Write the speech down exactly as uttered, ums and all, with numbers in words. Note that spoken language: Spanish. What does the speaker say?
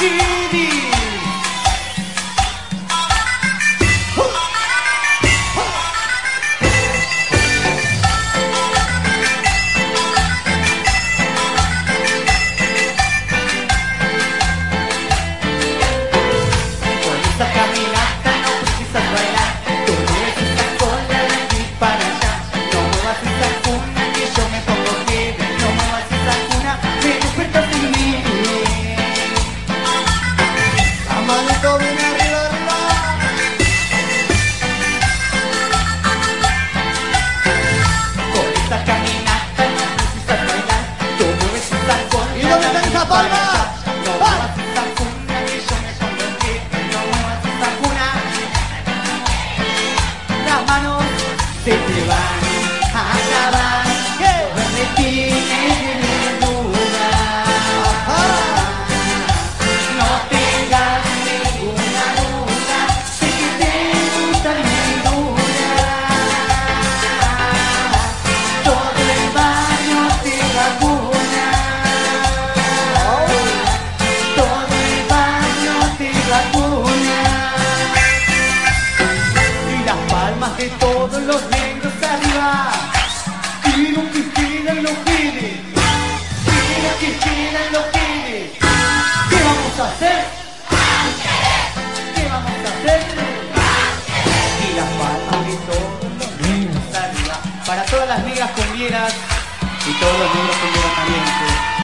Se te van a acabar los reptiles de duda. No tengas ninguna duda, sé que te gusta mi duda. Todo el baño te vacuna. Todo el baño te vacuna. Y las palmas de todos los negros arriba, y lo que quieran los pibes, y lo que quieran los pibes. ¿Qué vamos a hacer? ¿Qué vamos a hacer? Y las palmas de todos los negros arriba, para todas las negras cumbieras y todos los negros cumbieros también.